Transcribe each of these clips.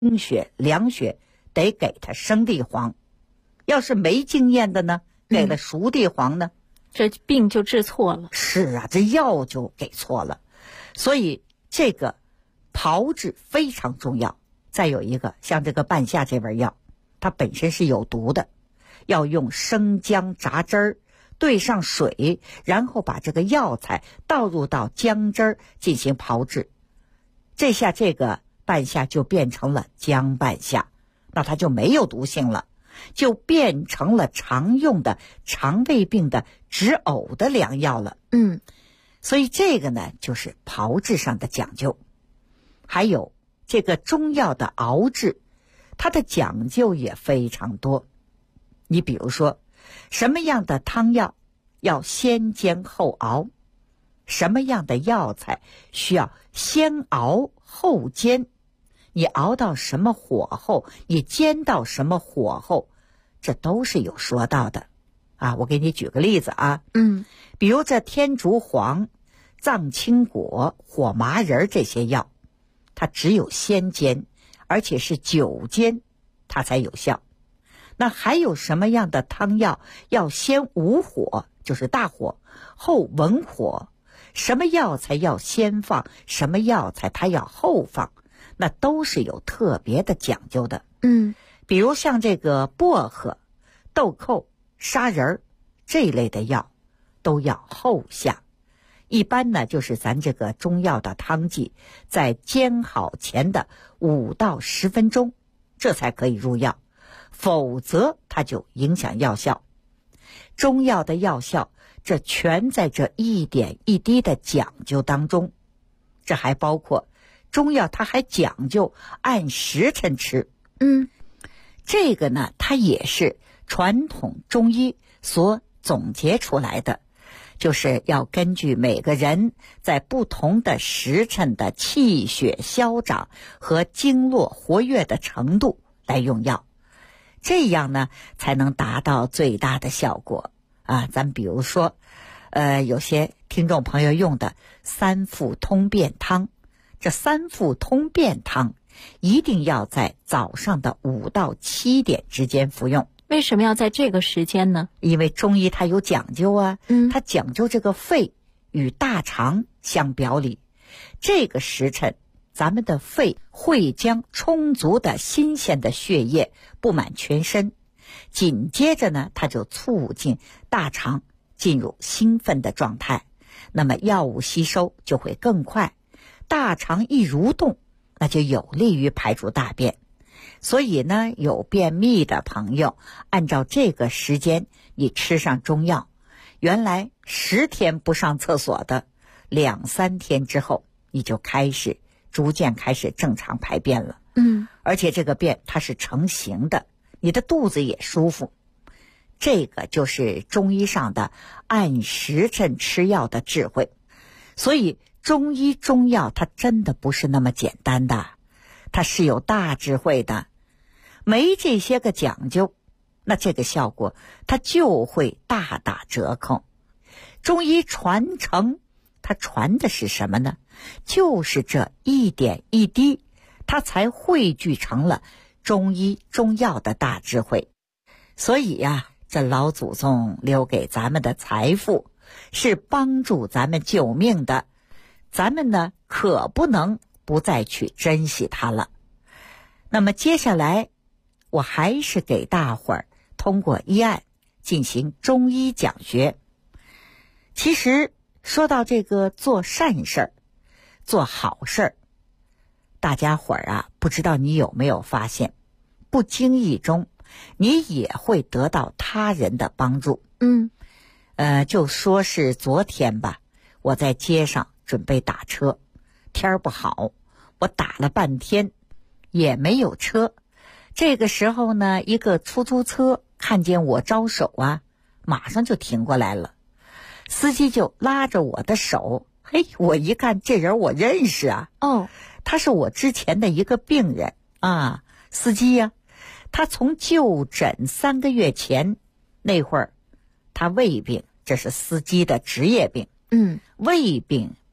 阴血、凉血，得给他生地黄。要是没经验的呢，给了熟地黄呢， 这病就治错了。 是啊，这药就给错了。所以这个炮制非常重要。再有一个，像这个半夏这味药，它本身是有毒的，要用生姜榨汁儿，兑上水，然后把这个药材倒入到姜汁儿进行炮制。这下这个半夏就变成了姜半夏，那它就没有毒性了，就变成了常用的肠胃病的止呕的良药了。所以这个呢，就是炮制上的讲究。还有这个中药的熬制，它的讲究也非常多。你比如说，什么样的汤药要先煎后熬，什么样的药材需要先熬后煎，你熬到什么火候，你煎到什么火候，这都是有说到的啊。我给你举个例子啊，比如这天竺黄、藏青果、火麻仁这些药，它只有先煎，而且是久煎，它才有效。那还有什么样的汤药要先武火，就是大火，后文火？什么药材要先放，什么药材它要后放，那都是有特别的讲究的。比如像这个薄荷、豆蔻、砂仁这一类的药，都要后下。一般呢，就是咱这个中药的汤剂，在煎好前的5到10分钟，这才可以入药，否则它就影响药效。中药的药效，这全在这一点一滴的讲究当中。这还包括中药，它还讲究按时辰吃。这个呢，它也是传统中医所总结出来的，就是要根据每个人在不同的时辰的气血消长和经络活跃的程度来用药，这样呢才能达到最大的效果啊。咱比如说有些听众朋友用的三附通便汤，这三附通便汤一定要在早上的5到7点之间服用。 为什么要在这个时间呢？ 因为中医它有讲究啊，它讲究这个肺与大肠相表里。这个时辰，咱们的肺会将充足的新鲜的血液布满全身，紧接着呢，它就促进大肠进入兴奋的状态，那么药物吸收就会更快，大肠一蠕动，那就有利于排出大便。所以呢，有便秘的朋友，按照这个时间你吃上中药，原来10天不上厕所的，2、3天之后你就逐渐开始正常排便了。而且这个便它是成型的，你的肚子也舒服。这个就是中医上的按时辰吃药的智慧。所以中医中药它真的不是那么简单的，它是有大智慧的。没这些个讲究，那这个效果它就会大打折扣。中医传承，它传的是什么呢？就是这一点一滴，它才汇聚成了中医中药的大智慧。所以呀，这老祖宗留给咱们的财富是帮助咱们救命的，咱们呢可不能不再去珍惜它了。那么接下来我还是给大伙儿通过医案进行中医讲学。其实说到这个做善事儿、做好事儿，大家伙儿啊，不知道你有没有发现，不经意中你也会得到他人的帮助。就说是昨天吧，我在街上准备打车，天儿不好，我打了半天也没有车。这个时候呢，一个出租车看见我招手啊，马上就停过来了。司机就拉着我的手，嘿，我一看这人我认识啊。他是我之前的一个病人啊，司机呀。他从就诊3个月前那会儿，他胃病，这是司机的职业病。胃病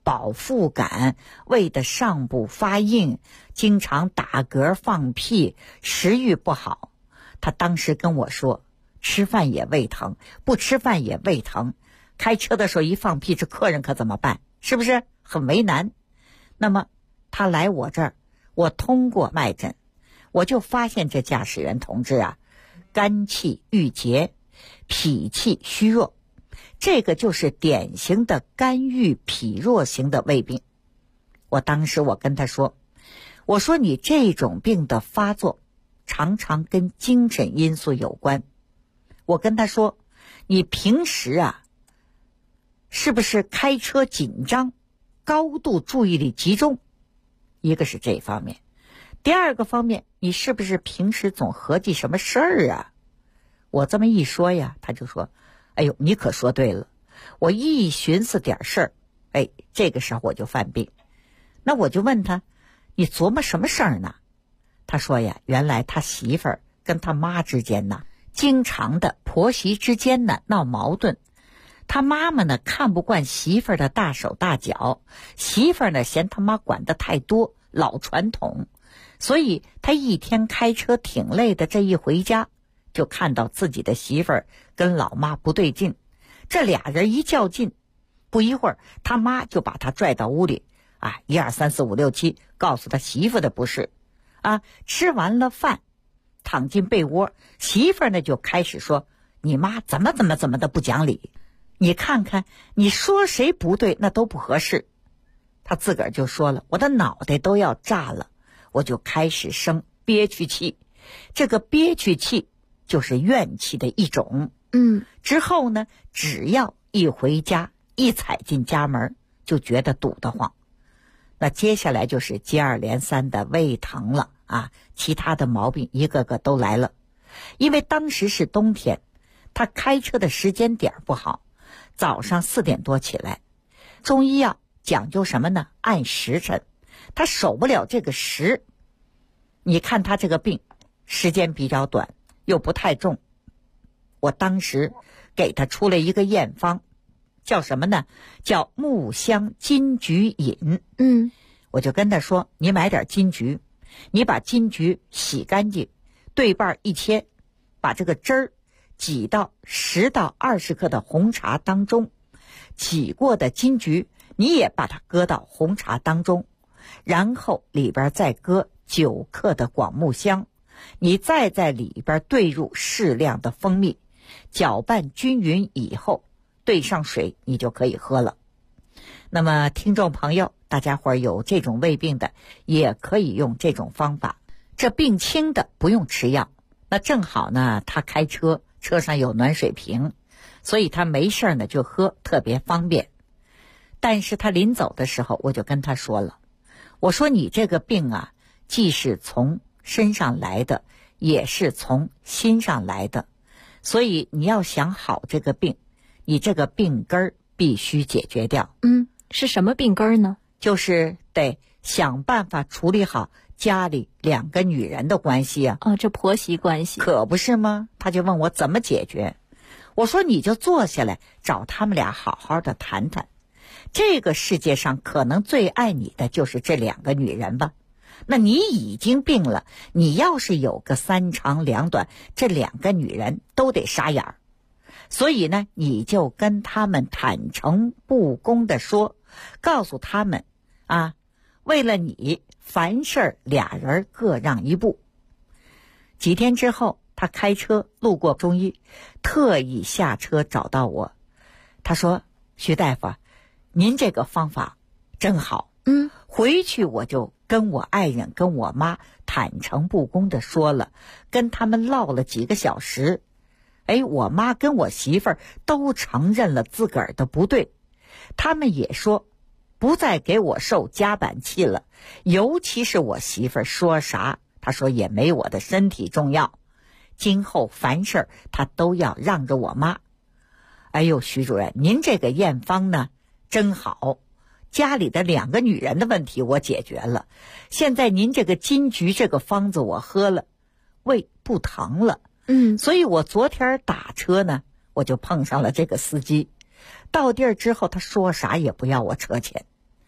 饱腹感，胃的上部发硬，经常打嗝放屁，食欲不好。他当时跟我说，吃饭也胃疼，不吃饭也胃疼，开车的时候一放屁，这客人可怎么办？是不是很为难？那么他来我这儿，我通过脉诊，我就发现这驾驶员同志啊，肝气郁结，脾气虚弱，这个就是典型的肝郁脾弱型的胃病。我当时我跟他说，我说你这种病的发作常常跟精神因素有关。我跟他说，你平时啊，是不是开车紧张，高度注意力集中？一个是这方面，第二个方面，你是不是平时总合计什么事儿啊？我这么一说呀，他就说，哎呦，你可说对了，我一寻思点事儿，哎，这个时候我就犯病。那我就问他，你琢磨什么事儿呢？他说呀，原来他媳妇儿跟他妈之间呢，经常的婆媳之间呢闹矛盾。他妈妈呢看不惯媳妇儿的大手大脚，媳妇儿呢嫌他妈管得太多，老传统。所以他一天开车挺累的，这一回家就看到自己的媳妇儿跟老妈不对劲，这俩人一较劲，不一会儿他妈就把他拽到屋里啊，1、2、3、4、5、6、7，告诉他媳妇的不是啊。吃完了饭，躺进被窝，媳妇儿呢就开始说，你妈怎么的不讲理，你看看你说谁不对那都不合适。他自个儿就说了，我的脑袋都要炸了，我就开始生憋屈气。这个憋屈气就是怨气的一种。之后呢，只要一回家，一踩进家门，就觉得堵得慌。那接下来就是接二连三的胃疼了啊，其他的毛病一个个都来了。因为当时是冬天，他开车的时间点不好，早上4点多起来。中医药讲究什么呢？按时辰，他守不了这个时。你看他这个病时间比较短，又不太重，我当时给他出了一个验方，叫什么呢？叫木香金桔饮。我就跟他说，你买点金桔，你把金桔洗干净，对半一切，把这个汁儿挤到10到20克的红茶当中，挤过的金桔你也把它搁到红茶当中，然后里边再搁9克的广木香，你再在里边兑入适量的蜂蜜，搅拌均匀以后兑上水，你就可以喝了。那么听众朋友，大家伙有这种胃病的也可以用这种方法，这病轻的不用吃药。那正好呢，他开车，车上有暖水瓶，所以他没事呢就喝，特别方便。但是他临走的时候，我就跟他说了，我说你这个病啊，既是从身上来的，也是从心上来的，所以你要想好这个病，你这个病根儿必须解决掉。 是什么病根儿呢？ 就是得想办法处理好家里2个女人的关系啊。 这婆媳关系可不是吗？他就问我怎么解决，我说你就坐下来找他们俩好好的谈谈。这个世界上可能最爱你的就是这2个女人吧。那你已经病了，你要是有个3长2短，这2个女人都得傻眼儿。所以呢，你就跟他们坦诚不公的说，告诉他们啊，为了你，凡事俩人各让一步。几天之后，他开车路过中医，特意下车找到我。他说，徐大夫，您这个方法真好。回去我就跟我爱人跟我妈坦诚不公的说了，跟他们唠了几个小时。我妈跟我媳妇儿都承认了自个儿的不对，他们也说不再给我受夹板气了，尤其是我媳妇儿说啥，她说也没我的身体重要，今后凡事她都要让着我妈。哎呦，徐主任，您这个验方呢真好，家里的2个女人的问题我解决了，现在您这个金桔这个方子我喝了，胃不疼了。所以我昨天打车呢，我就碰上了这个司机。到地儿之后，他说啥也不要我车钱。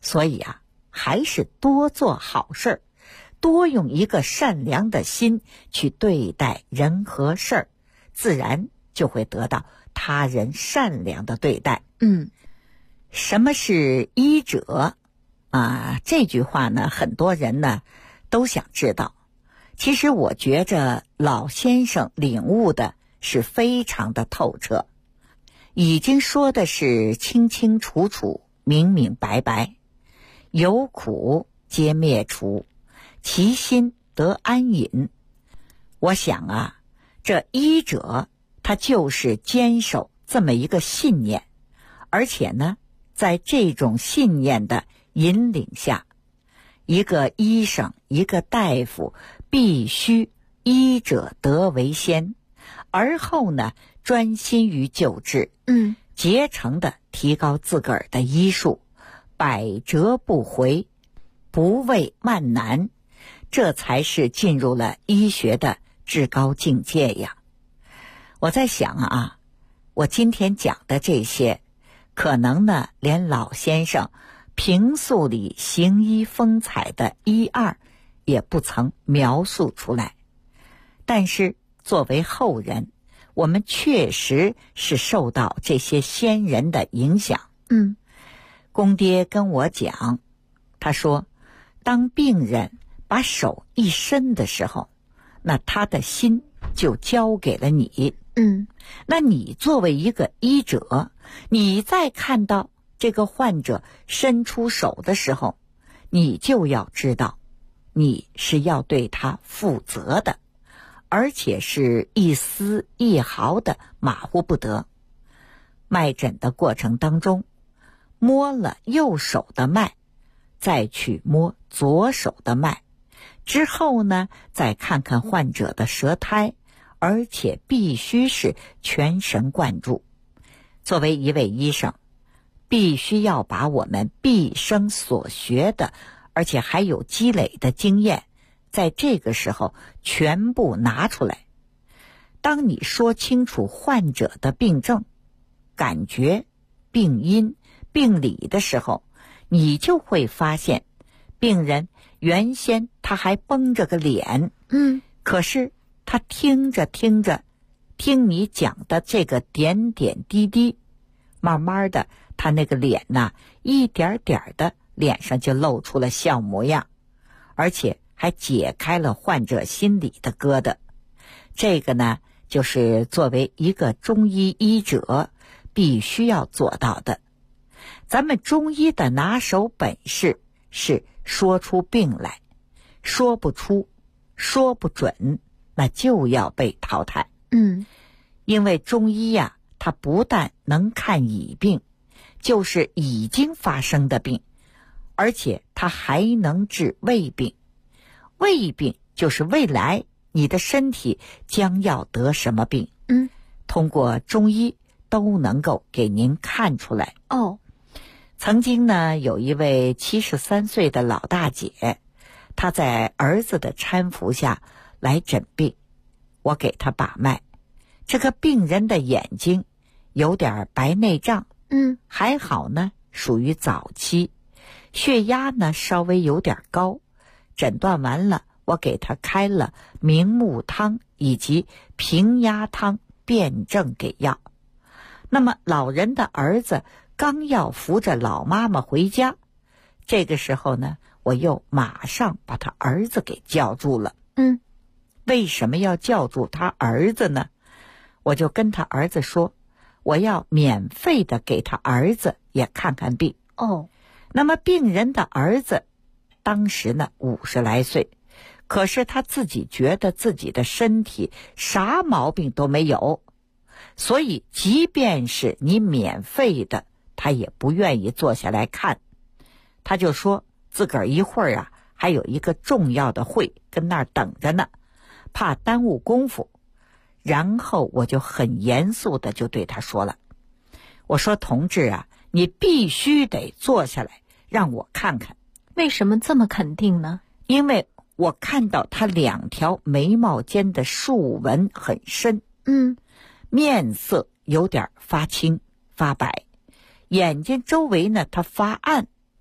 所以啊，还是多做好事儿，多用一个善良的心去对待人和事儿，自然就会得到他人善良的对待。什么是医者啊？这句话呢，很多人呢都想知道。其实我觉着老先生领悟的是非常的透彻，已经说的是清清楚楚、明明白白。有苦皆灭除，其心得安隐。我想啊，这医者他就是坚守这么一个信念，而且呢，在这种信念的引领下，一个医生，一个大夫必须医者得为先，而后呢，专心于救治，竭诚地提高自个儿的医术，百折不回，不畏万难，这才是进入了医学的至高境界呀。我在想啊，我今天讲的这些，可能呢，连老先生平素里行医风采的一二也不曾描述出来。但是作为后人，我们确实是受到这些先人的影响。公爹跟我讲，他说当病人把手一伸的时候，那他的心就交给了你。那你作为一个医者，你在看到这个患者伸出手的时候，你就要知道你是要对他负责的，而且是一丝一毫的马虎不得。脉诊的过程当中，摸了右手的脉，再去摸左手的脉，之后呢，再看看患者的舌苔，而且必须是全神贯注。作为一位医生，必须要把我们毕生所学的，而且还有积累的经验，在这个时候全部拿出来。当你说清楚患者的病症、感觉、病因、病理的时候，你就会发现，病人原先他还绷着个脸，可是他听着听着，听你讲的这个点点滴滴，慢慢的他那个脸呐，一点点的脸上就露出了笑模样，而且还解开了患者心里的疙瘩。这个呢，就是作为一个中医医者必须要做到的。咱们中医的拿手本事是说出病来，说不出，说不准，那就要被淘汰。因为中医呀，它不但能看已病，就是已经发生的病，而且它还能治未病。未病就是未来你的身体将要得什么病，通过中医都能够给您看出来。曾经呢，有一位73岁的老大姐，她在儿子的搀扶下来诊病，我给她把脉。这个病人的眼睛有点白内障，还好呢，属于早期，血压呢稍微有点高。诊断完了，我给他开了明目汤以及平压汤辩证给药。那么老人的儿子刚要扶着老妈妈回家，这个时候呢，我又马上把他儿子给叫住了。为什么要叫住他儿子呢？我就跟他儿子说，我要免费的给他儿子也看看病。那么病人的儿子当时呢50来岁，可是他自己觉得自己的身体啥毛病都没有，所以即便是你免费的，他也不愿意坐下来看。他就说自个儿一会儿啊还有一个重要的会跟那儿等着呢，怕耽误功夫。然后我就很严肃的就对他说了，我说同志啊，你必须得坐下来让我看看。 为什么这么肯定呢？ 因为我看到他2条眉毛间的竖纹很深，面色有点发青发白，眼睛周围呢他发暗，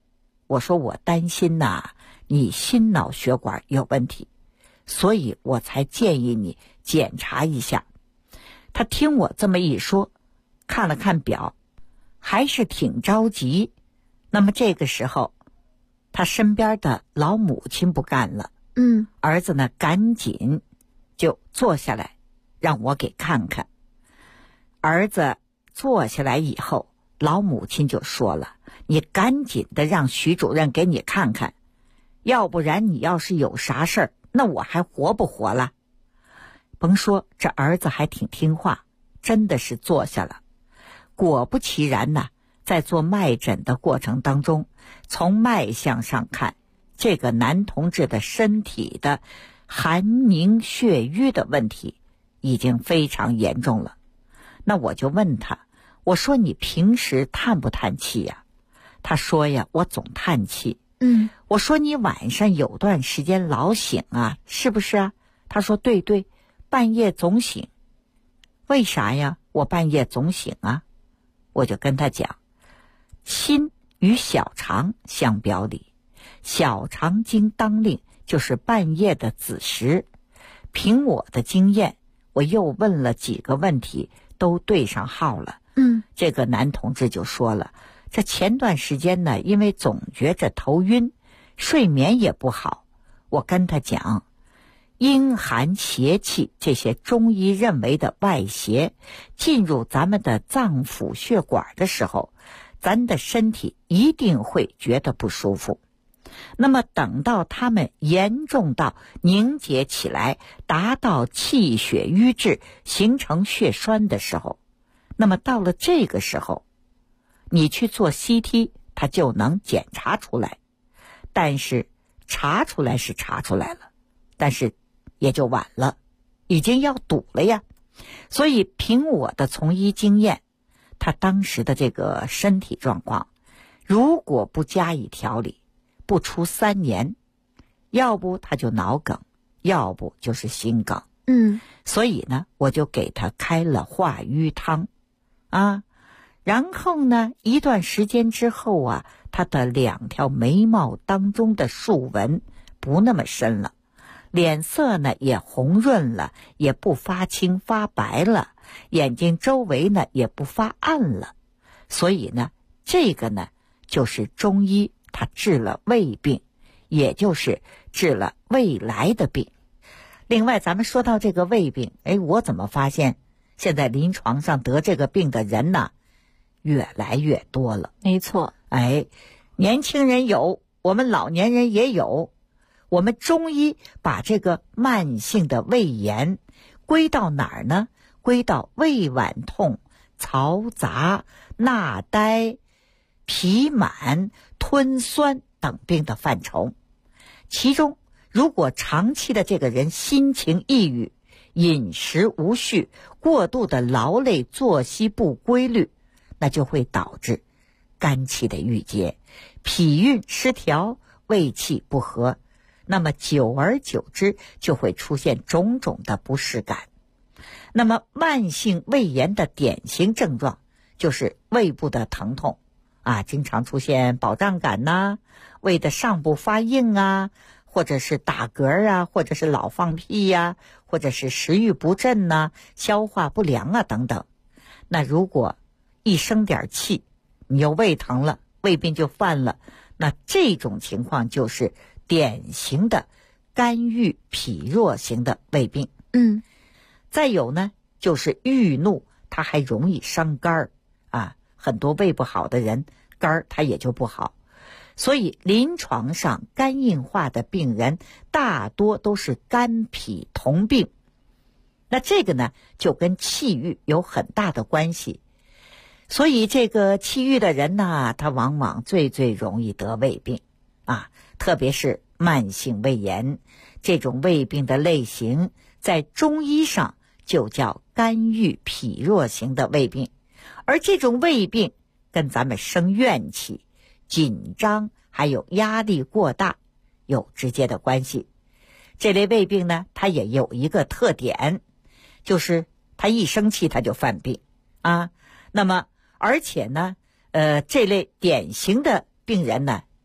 我说我担心呐，你心脑血管有问题，所以我才建议你检查一下。他听我这么一说，看了看表，还是挺着急。那么这个时候，他身边的老母亲不干了，儿子呢赶紧就坐下来让我给看看。儿子坐下来以后，老母亲就说了，你赶紧的让徐主任给你看看，要不然你要是有啥事儿，那我还活不活了？甭说，这儿子还挺听话，真的是坐下了。果不其然呢，在做脉诊的过程当中，从脉象上看，这个男同志的身体的寒凝血瘀的问题已经非常严重了。那我就问他，我说你平时叹不叹气呀？他说呀，我总叹气。我说你晚上有段时间老醒啊，是不是啊？他说对，半夜总醒。为啥呀？我半夜总醒啊？我就跟他讲，心与小肠相表里，小肠经当令就是半夜的子时。凭我的经验，我又问了几个问题，都对上号了。这个男同志就说了，这前段时间呢，因为总觉着头晕，睡眠也不好。我跟他讲，阴寒邪气这些中医认为的外邪进入咱们的脏腑血管的时候，咱的身体一定会觉得不舒服。那么等到它们严重到凝结起来，达到气血瘀滞，形成血栓的时候，那么到了这个时候，你去做 CT， 它就能检查出来。但是查出来是查出来了，但是也就晚了，已经要堵了呀。所以凭我的从医经验，他当时的这个身体状况，如果不加以调理，不出3年，要不他就脑梗，要不就是心梗。所以呢，我就给他开了化瘀汤啊。然后呢，一段时间之后啊，他的2条眉毛当中的竖纹不那么深了，脸色呢也红润了，也不发青发白了，眼睛周围呢也不发暗了。所以呢，这个呢就是中医它治了胃病，也就是治了未来的病。另外咱们说到这个胃病，我怎么发现现在临床上得这个病的人呢越来越多了？ 没错， 年轻人有，我们老年人也有。我们中医把这个慢性的胃炎归到哪儿呢？归到胃脘痛、嘈杂、纳呆、脾满、吞酸等病的范畴。其中如果长期的这个人心情抑郁、饮食无序、过度的劳累、作息不规律，那就会导致肝气的郁结、脾运失调、胃气不和。那么久而久之就会出现种种的不适感。那么慢性胃炎的典型症状就是胃部的疼痛啊，经常出现饱胀感呐，胃的上部发硬啊，或者是打嗝啊，或者是老放屁呀，或者是食欲不振呐，消化不良啊等等。那如果一生点气，你又胃疼了，胃病就犯了，那这种情况就是典型的肝郁脾弱型的胃病。再有呢，就是郁怒，它还容易伤肝啊，很多胃不好的人，肝它也就不好。所以临床上肝硬化的病人大多都是肝脾同病。那这个呢，就跟气郁有很大的关系。所以这个气郁的人呢，他往往最容易得胃病啊，特别是慢性胃炎。这种胃病的类型在中医上就叫肝郁脾弱型的胃病。而这种胃病跟咱们生怨气、紧张还有压力过大有直接的关系。这类胃病呢，它也有一个特点，就是它一生气它就犯病啊。那么而且呢这类典型的病人呢，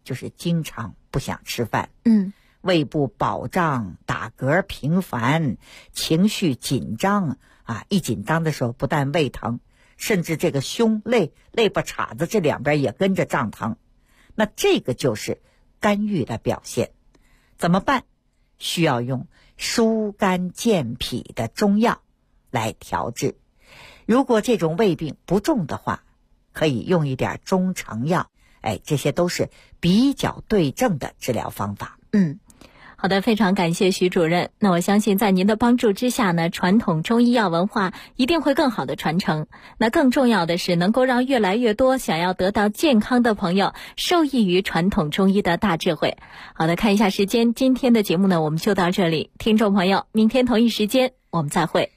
就是经常不想吃饭，胃部饱胀、打嗝频繁、情绪紧张啊，一紧张的时候不但胃疼，甚至这个胸肋巴叉子这两边也跟着胀疼。那这个就是肝郁的表现。怎么办？需要用疏肝健脾的中药来调治。如果这种胃病不重的话，可以用一点中成药，这些都是比较对症的治疗方法。 好的，非常感谢徐主任。那我相信在您的帮助之下呢，传统中医药文化一定会更好的传承。那更重要的是能够让越来越多想要得到健康的朋友受益于传统中医的大智慧。好的，看一下时间，今天的节目呢我们就到这里。听众朋友，明天同一时间我们再会。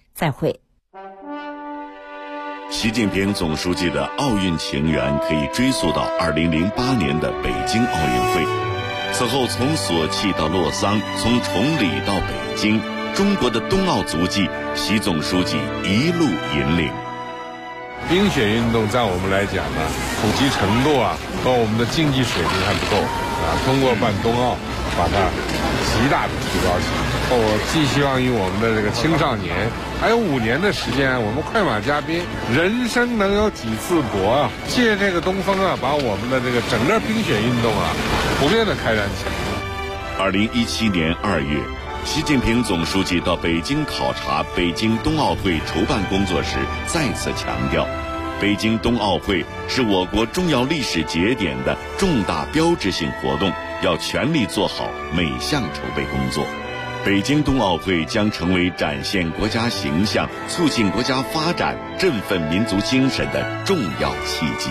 习近平总书记的奥运情缘可以追溯到2008年的北京奥运会。此后从索契到洛桑，从崇礼到北京，中国的冬奥足迹，习总书记一路引领。 冰雪运动在我们来讲呢，普及程度和我们的竞技水平还不够通过办冬奥把它极大的提高起来。我寄希望于我们的这个青少年，还有5年的时间，我们快马加鞭，人生能有几次搏借这个东风把我们的这个整个冰雪运动普遍的开展起来。 2017年2月，习近平总书记到北京考察北京冬奥会筹办工作时，再次强调，北京冬奥会是我国重要历史节点的重大标志性活动，要全力做好每项筹备工作。北京冬奥会将成为展现国家形象、促进国家发展、振奋民族精神的重要契机。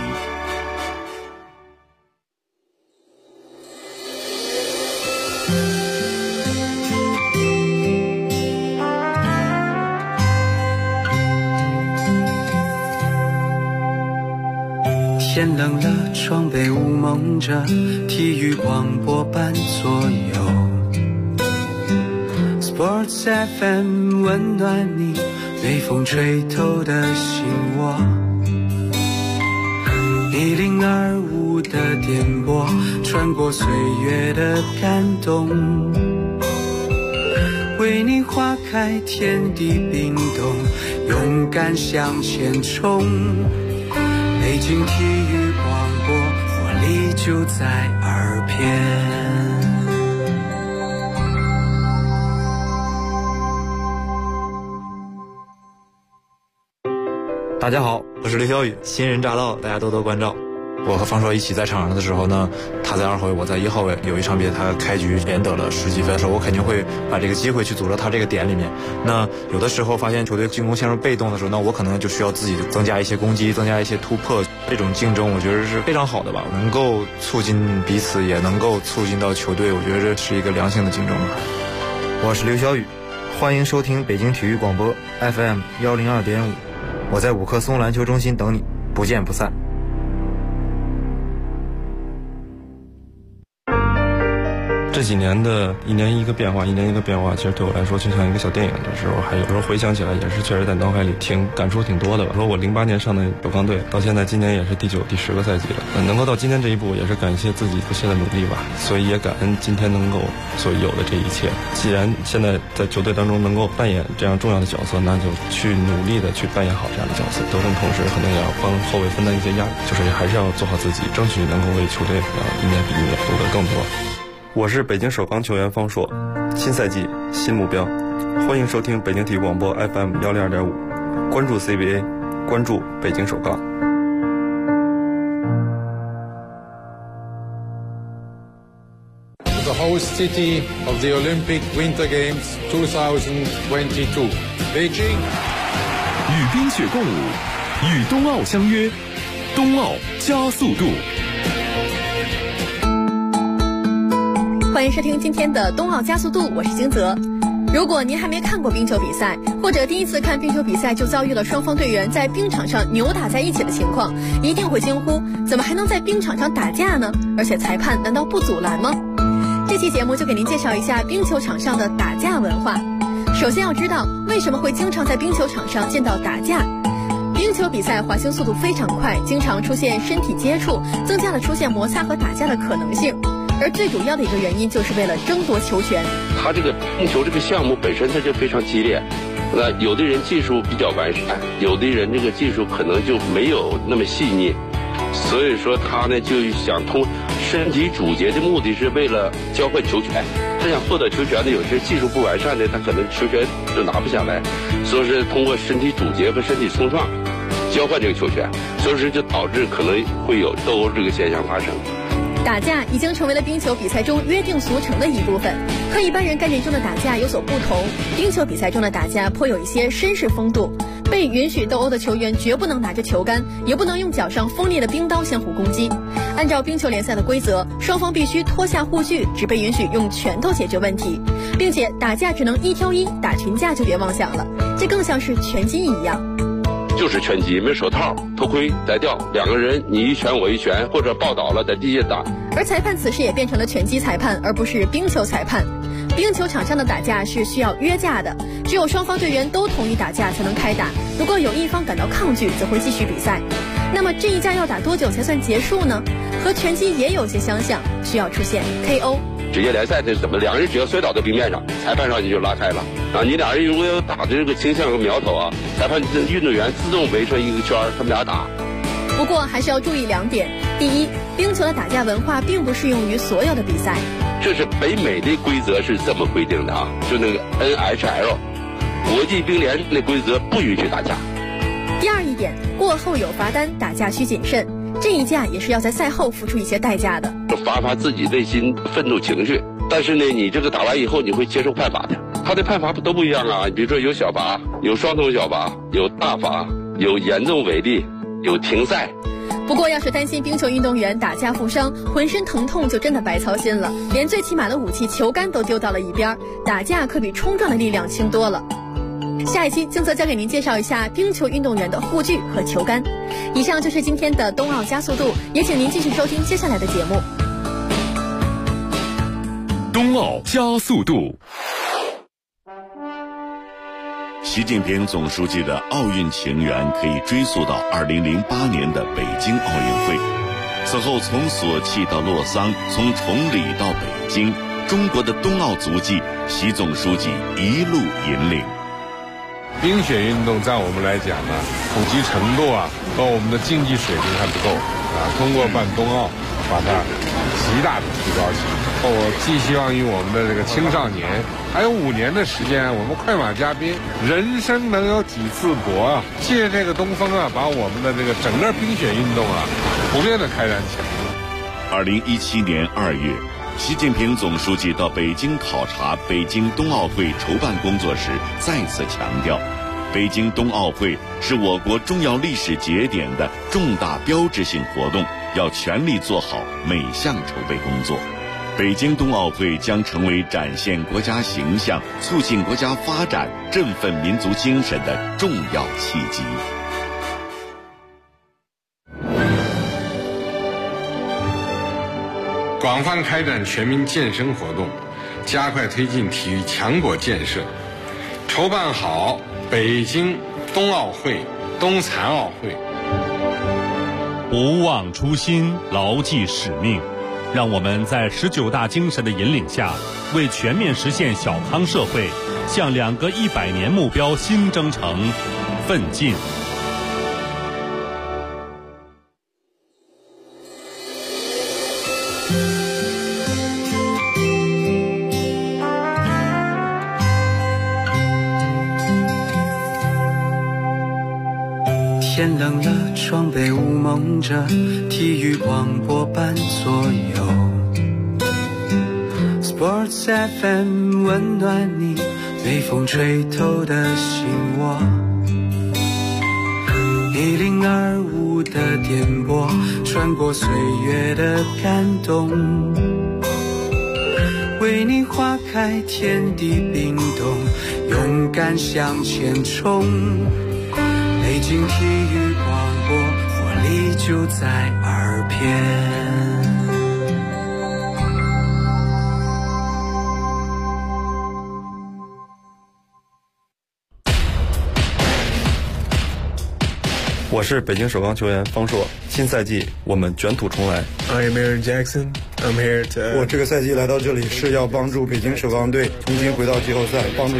天冷了，窗被雾蒙着，体育广播伴左右。Sports FM 温暖你，被风吹透的心窝。1025的电波，穿过岁月的感动，为你花开，天地冰冻，勇敢向前冲。北京体育广播，活力就在耳边。 大家好，我是刘晓宇，新人乍到，大家多多关照。我和方硕一起在场上的时候呢，他在2号位，我在1号位。有一场比赛，他开局连得了10几分的时候，我肯定会把这个机会去组到他这个点里面。那有的时候发现球队进攻陷入被动的时候，那我可能就需要自己增加一些攻击，增加一些突破。这种竞争我觉得是非常好的吧，能够促进彼此，也能够促进到球队，我觉得这是一个良性的竞争吧。 我是刘晓宇，欢迎收听北京体育广播 FM 102.5，我在五棵松篮球中心等你，不见不散。 这几年的一年一个变化，其实对我来说就像一个小电影的时候，还有时候回想起来也是确实在脑海里感触挺多的吧。说我08年上的首钢队，到现在今年也是第9、第10个赛季了，能够到今天这一步，也是感谢自己不懈的努力吧。所以也感恩今天能够所有的这一切。既然现在在球队当中能够扮演这样重要的角色，那就去努力的去扮演好这样的角色。得分同时肯定也要帮后卫分担一些压力，就是还是要做好自己，争取能够为球队一年比一年夺得更多。我是北京首钢球员方硕，新赛季新目标，欢迎收听北京体育广播 FM 102.5，关注 CBA， 关注北京首钢。 The host city of the Olympic Winter Games 2022, Beijing。 与冰雪共舞，与冬奥相约，冬奥加速度。 欢迎收听今天的冬奥加速度，我是金泽。如果您还没看过冰球比赛，或者第一次看冰球比赛就遭遇了双方队员在冰场上扭打在一起的情况，一定会惊呼：怎么还能在冰场上打架呢？而且裁判难道不阻拦吗？这期节目就给您介绍一下冰球场上的打架文化。首先要知道为什么会经常在冰球场上见到打架。冰球比赛滑行速度非常快，经常出现身体接触，增加了出现摩擦和打架的可能性。 而最主要的一个原因就是为了争夺球权。 他这个冰球这个项目本身它就非常激烈，那有的人技术比较完善，有的人这个技术可能就没有那么细腻，所以说他呢就想通身体主节的目的是为了交换球权。他想获得球权的，有些技术不完善的，他可能球权就拿不下来，所以是通过身体主节和身体冲撞交换这个球权，所以说就导致可能会有斗殴这个现象发生。 打架已经成为了冰球比赛中约定俗成的一部分，和一般人概念中的打架有所不同。冰球比赛中的打架颇有一些绅士风度，被允许斗殴的球员绝不能拿着球杆，也不能用脚上锋利的冰刀相互攻击。按照冰球联赛的规则，双方必须脱下护具，只被允许用拳头解决问题，并且打架只能1挑1，打群架就别妄想了，这更像是拳击一样。 就是拳击，没手套、头盔再吊，两个人你一拳我一拳，或者抱倒了在地下打。 而裁判此时也变成了拳击裁判，而不是冰球裁判。冰球场上的打架是需要约架的，只有双方队员都同意打架才能开打，如果有一方感到抗拒，则会继续比赛。那么这一架要打多久才算结束呢？和拳击也有些相像，需要出现 KO。 职业联赛这怎么？两人只要摔倒在冰面上，裁判上去就拉开了啊！你俩人如果有打的这个倾向和苗头啊，裁判运动员自动围成一个圈，他们俩打。 不过还是要注意2点：第一，冰球的打架文化并不适用于所有的比赛。 这是北美的规则是这么规定的啊，就那个 NHL 国际冰联那规则不允许打架。 第二一点，过后有罚单，打架需谨慎。这一架也是要在赛后付出一些代价的， 发自己内心愤怒情绪。但是呢，你这个打完以后，你会接受判罚的。他的判罚都不一样啊，比如说有小罚，有双重小罚，有大罚，有严重违例，有停赛。 不过要是担心冰球运动员打架负伤，浑身疼痛就真的白操心了，连最起码的武器球杆都丢到了一边，打架可比冲撞的力量轻多了。下一期静泽将给您介绍一下冰球运动员的护具和球杆。以上就是今天的冬奥加速度，也请您继续收听接下来的节目。 冬奥加速度。 习近平总书记的奥运情缘可以追溯到2008年的北京奥运会。此后从索契到洛桑，从崇礼到北京，中国的冬奥足迹，习总书记一路引领。 冰雪运动在我们来讲呢，普及程度啊和我们的竞技水平还不够啊。通过办冬奥，把它极大的提高起来。我寄希望于我们的这个青少年，还有5年的时间，我们快马加鞭，人生能有几次搏啊？借这个东风啊，把我们的这个整个冰雪运动啊，普遍的开展起来。 2017年2月。习近平总书记到北京考察北京冬奥会筹办工作时，再次强调，北京冬奥会是我国重要历史节点的重大标志性活动，要全力做好每项筹备工作。北京冬奥会将成为展现国家形象、促进国家发展、振奋民族精神的重要契机。 广泛开展全民健身活动，加快推进体育强国建设，筹办好北京冬奥会、冬残奥会。 不忘初心，牢记使命，让我们在19大精神的引领下，为全面实现小康社会，向2个100年目标新征程奋进。 天冷了，窗被雾蒙着，体育广播伴左右。Sports FM 温暖你被风吹透的心窝。1025的电波，穿过岁月的感动，为你划开天地冰冻，勇敢向前冲。北京体育广播，活力就在耳边。 我是北京首钢球员方硕，新赛季我们卷土重来。 I am Aaron Jackson. I'm here to. 我这个赛季来到这里是要帮助北京首钢队重新回到季后赛，帮助